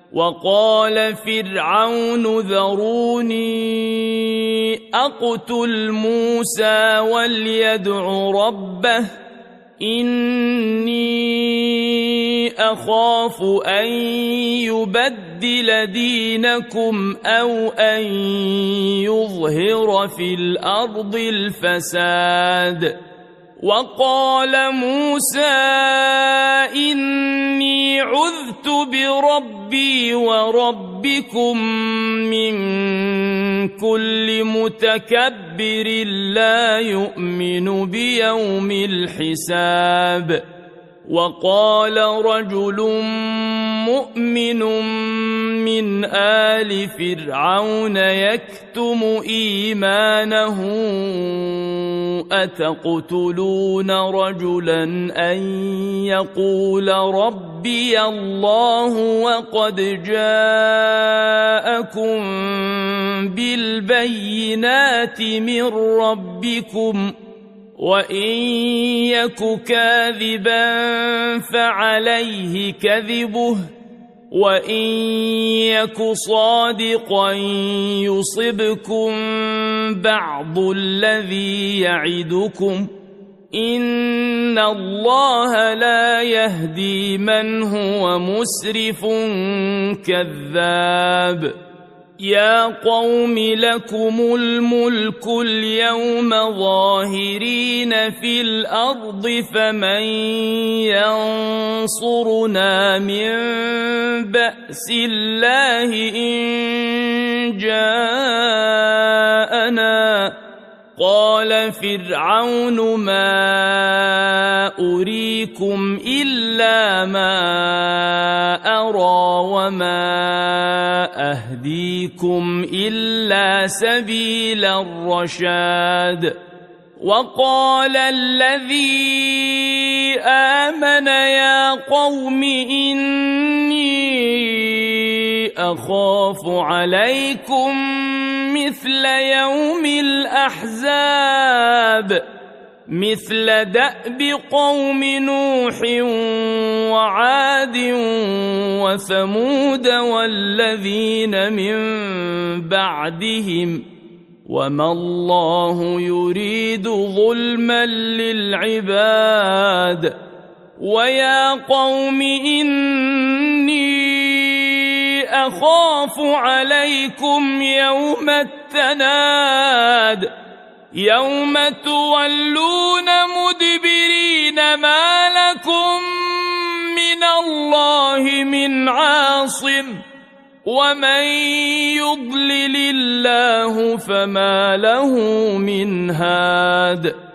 وقال فرعون ذروني أقتل موسى وليدع ربه إني أخاف أن يبدل دينكم أو أن يظهر في الأرض الفساد. وقال موسى إني عذت بربي وربكم من كل متكبر لا يؤمن بيوم الحساب. وقال رجل مؤمن من آل فرعون يكتم إيمانه أتقتلون رجلا أن يقول ربي الله وقد جاءكم بالبينات من ربكم وإن يك كاذبا فعليه كذبه وإن يك صادقا يصبكم بعض الذي يعدكم إن الله لا يهدي من هو مسرف كذاب. يا قوم لكم الملك اليوم ظاهرين في الأرض فمن ينصرنا من بأس الله إن جاءنا. قال فرعون ما أريكم إلا ما أرى وما أهديكم إلا سبيل الرشاد. وقال الذي آمن يا قوم إني أخاف عليكم مثل يوم الأحزاب مثل دأب قوم نوح وعاد وثمود والذين من بعدهم وما الله يريد ظلما للعباد. ويا قوم إني أخاف عليكم يوم التناد يوم تولون مدبرين ما لكم من الله من عاصم ومن يضلل الله فما له من هاد.